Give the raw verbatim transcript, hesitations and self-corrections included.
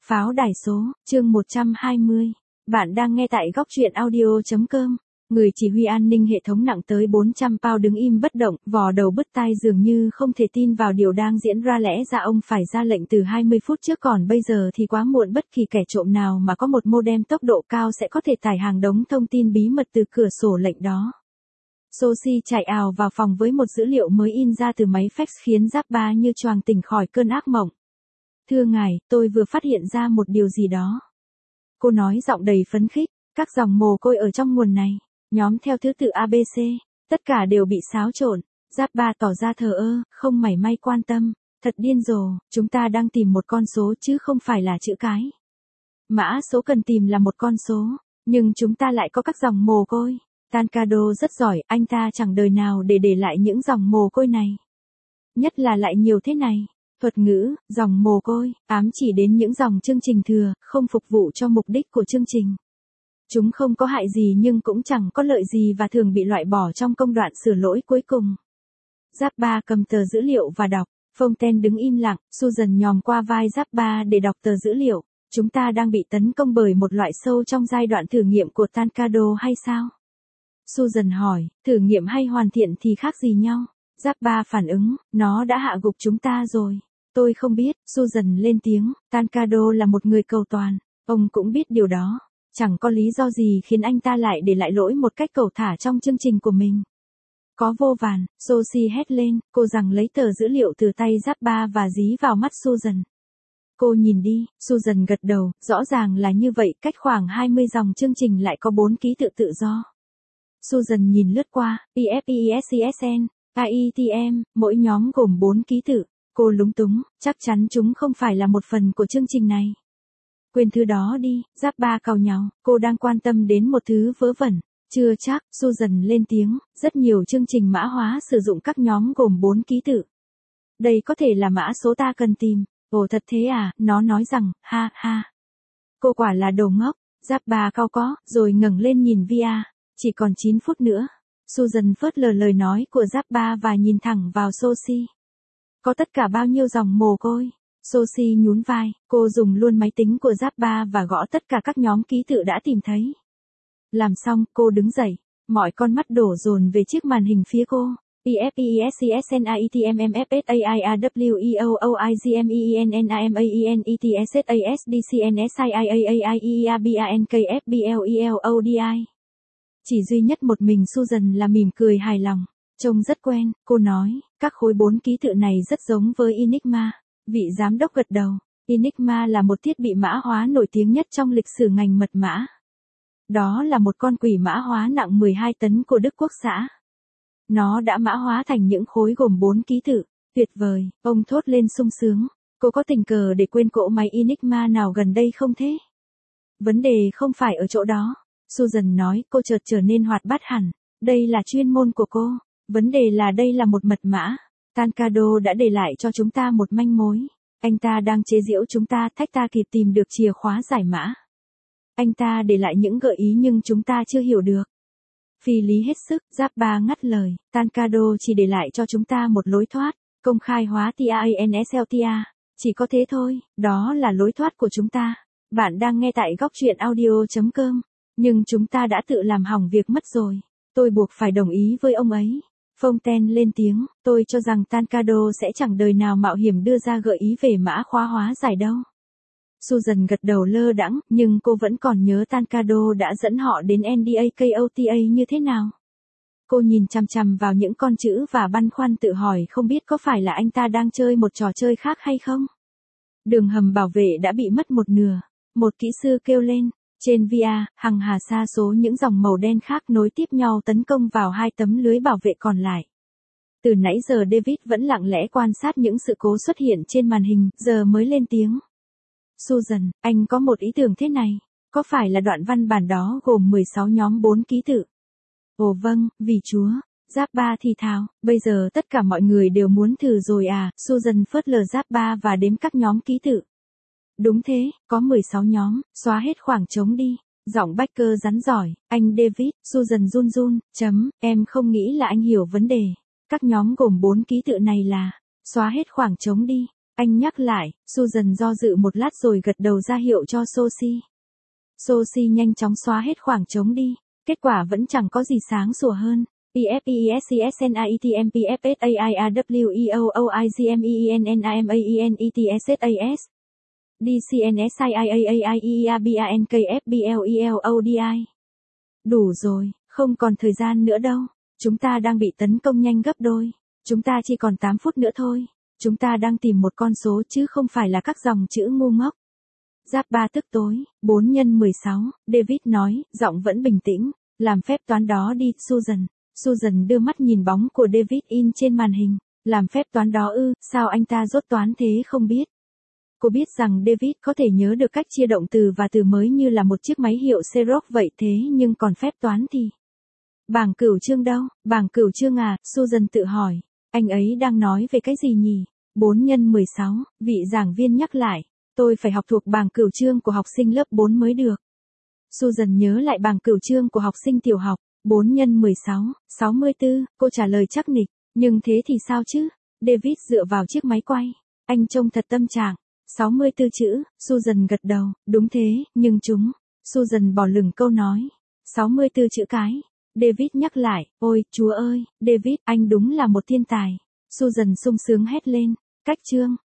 Pháo đài số, chương một trăm hai mươi. Bạn đang nghe tại góc truyện audio.com. Người chỉ huy an ninh hệ thống nặng tới bốn trăm pound đứng im bất động, vò đầu bứt tai dường như không thể tin vào điều đang diễn ra, lẽ ra ông phải ra lệnh từ hai mươi phút trước, còn bây giờ thì quá muộn. Bất kỳ kẻ trộm nào mà có một modem tốc độ cao sẽ có thể tải hàng đống thông tin bí mật từ cửa sổ lệnh đó. Sophie chạy ào vào phòng với một dữ liệu mới in ra từ máy fax khiến Giáp Ba như choàng tỉnh khỏi cơn ác mộng. Thưa ngài, tôi vừa phát hiện ra một điều gì đó. Cô nói giọng đầy phấn khích, các dòng mồ côi ở trong nguồn này, nhóm theo thứ tự a bê xê, tất cả đều bị xáo trộn. Giáp Ba tỏ ra thờ ơ, không mảy may quan tâm. Thật điên rồ, chúng ta đang tìm một con số chứ không phải là chữ cái. Mã số cần tìm là một con số, nhưng chúng ta lại có các dòng mồ côi. Tancado rất giỏi, anh ta chẳng đời nào để để lại những dòng mồ côi này. Nhất là lại nhiều thế này. Thuật ngữ, dòng mồ côi, ám chỉ đến những dòng chương trình thừa, không phục vụ cho mục đích của chương trình. Chúng không có hại gì nhưng cũng chẳng có lợi gì và thường bị loại bỏ trong công đoạn sửa lỗi cuối cùng. Giáp Ba cầm tờ dữ liệu và đọc, Fontaine đứng im lặng, Susan nhòm qua vai Giáp Ba để đọc tờ dữ liệu. Chúng ta đang bị tấn công bởi một loại sâu trong giai đoạn thử nghiệm của Tancado hay sao? Susan hỏi, thử nghiệm hay hoàn thiện thì khác gì nhau? Giáp Ba phản ứng, nó đã hạ gục chúng ta rồi. Tôi không biết, Susan lên tiếng, Tancado là một người cầu toàn, ông cũng biết điều đó. Chẳng có lý do gì khiến anh ta lại để lại lỗi một cách cầu thả trong chương trình của mình. Có vô vàn, Sophie hét lên, cô rằng lấy tờ dữ liệu từ tay Giáp Ba và dí vào mắt Susan. Cô nhìn đi, Susan gật đầu, rõ ràng là như vậy, cách khoảng hai mươi dòng chương trình lại có bốn ký tự tự do. Susan nhìn lướt qua, i ép i ét xê ét en, a i tê em, mỗi nhóm gồm bốn ký tự. Cô lúng túng, chắc chắn chúng không phải là một phần của chương trình này. Quên thứ đó đi, Giáp Ba càu nhàu, cô đang quan tâm đến một thứ vớ vẩn. Chưa chắc, Susan lên tiếng, rất nhiều chương trình mã hóa sử dụng các nhóm gồm bốn ký tự. Đây có thể là mã số ta cần tìm. Ồ thật thế à, nó nói rằng, ha ha. Cô quả là đồ ngốc, Giáp Ba cau có, rồi ngẩng lên nhìn vi a. Chỉ còn chín phút nữa. Susan phớt lờ lời nói của Giáp Ba và nhìn thẳng vào Sophie. Có tất cả bao nhiêu dòng mồ côi? Sophie nhún vai, cô dùng luôn máy tính của Giáp Ba và gõ tất cả các nhóm ký tự đã tìm thấy. Làm xong, cô đứng dậy. Mọi con mắt đổ dồn về chiếc màn hình phía cô. i ép i ét xê ét en a i tê em em ép ét a i a vê e o o i g m e e n n a m a e n e t s s a s d c n s i i a a i e a b a n k f b l e l o d i. Chỉ duy nhất một mình Susan là mỉm cười hài lòng. Trông rất quen, cô nói, các khối bốn ký tự này rất giống với Enigma. Vị giám đốc gật đầu. Enigma là một thiết bị mã hóa nổi tiếng nhất trong lịch sử ngành mật mã. Đó là một con quỷ mã hóa nặng mười hai tấn của Đức Quốc xã. Nó đã mã hóa thành những khối gồm bốn ký tự. Tuyệt vời, ông thốt lên sung sướng. Cô có tình cờ để quên cỗ máy Enigma nào gần đây không thế? Vấn đề không phải ở chỗ đó. Susan nói, cô chợt trở nên hoạt bát hẳn. Đây là chuyên môn của cô. Vấn đề là đây là một mật mã. Tancado đã để lại cho chúng ta một manh mối. Anh ta đang chế giễu chúng ta, thách ta kịp tìm được chìa khóa giải mã. Anh ta để lại những gợi ý nhưng chúng ta chưa hiểu được. Phi lý hết sức, Giáp Ba ngắt lời, Tancado chỉ để lại cho chúng ta một lối thoát, công khai hóa TANSLTA. Chỉ có thế thôi, đó là lối thoát của chúng ta. Bạn đang nghe tại góc truyện audio.com. Nhưng chúng ta đã tự làm hỏng việc mất rồi. Tôi buộc phải đồng ý với ông ấy. Fontaine lên tiếng, tôi cho rằng Tancado sẽ chẳng đời nào mạo hiểm đưa ra gợi ý về mã khóa hóa giải đâu. Susan gật đầu lơ đãng, nhưng cô vẫn còn nhớ Tancado đã dẫn họ đến en đê a ca o tê a như thế nào. Cô nhìn chằm chằm vào những con chữ và băn khoăn tự hỏi không biết có phải là anh ta đang chơi một trò chơi khác hay không. Đường hầm bảo vệ đã bị mất một nửa. Một kỹ sư kêu lên. Trên vi a, hằng hà sa số những dòng màu đen khác nối tiếp nhau tấn công vào hai tấm lưới bảo vệ còn lại. Từ nãy giờ David vẫn lặng lẽ quan sát những sự cố xuất hiện trên màn hình, giờ mới lên tiếng. Susan, anh có một ý tưởng thế này. Có phải là đoạn văn bản đó gồm mười sáu nhóm bốn ký tự? Ồ vâng, vì Chúa. Giáp Ba thì thào, bây giờ tất cả mọi người đều muốn thử rồi à? Susan phớt lờ Giáp Ba và đếm các nhóm ký tự. Đúng thế, có mười sáu nhóm, xóa hết khoảng trống đi. Giọng Baker rắn giỏi, anh David, Susan run run, chấm, em không nghĩ là anh hiểu vấn đề. Các nhóm gồm bốn ký tự này là, xóa hết khoảng trống đi. Anh nhắc lại, Susan do dự một lát rồi gật đầu ra hiệu cho Sophie. Sophie nhanh chóng xóa hết khoảng trống đi, kết quả vẫn chẳng có gì sáng sủa hơn. E F E E S C S N I E T M P F S A I R W E O O I G M E E N N I M A E N E T S S A S D C N S I I A A I E R B A N K F B L E L O D I. Đủ rồi, không còn thời gian nữa đâu. Chúng ta đang bị tấn công nhanh gấp đôi. Chúng ta chỉ còn tám phút nữa thôi. Chúng ta đang tìm một con số chứ không phải là các dòng chữ ngu ngốc. Giáp ba tức tối, bốn nhân mười sáu, David nói, giọng vẫn bình tĩnh, làm phép toán đó đi, Susan. Susan đưa mắt nhìn bóng của David in trên màn hình, làm phép toán đó ư, sao anh ta rốt toán thế không biết. Cô biết rằng David có thể nhớ được cách chia động từ và từ mới như là một chiếc máy hiệu Xerox vậy thế nhưng còn phép toán thì... Bảng cửu chương đâu, bảng cửu chương à, Susan tự hỏi, anh ấy đang nói về cái gì nhỉ? bốn nhân mười sáu, vị giảng viên nhắc lại, tôi phải học thuộc bảng cửu chương của học sinh lớp bốn mới được. Susan nhớ lại bảng cửu chương của học sinh tiểu học, bốn nhân mười sáu, sáu mươi tư, cô trả lời chắc nịch, nhưng thế thì sao chứ? David dựa vào chiếc máy quay, anh trông thật tâm trạng. sáu mươi tư chữ, Susan gật đầu, đúng thế, nhưng chúng. Susan bỏ lửng câu nói. sáu mươi tư chữ cái. David nhắc lại, ôi, Chúa ơi, David, anh đúng là một thiên tài. Susan sung sướng hét lên, cách chương.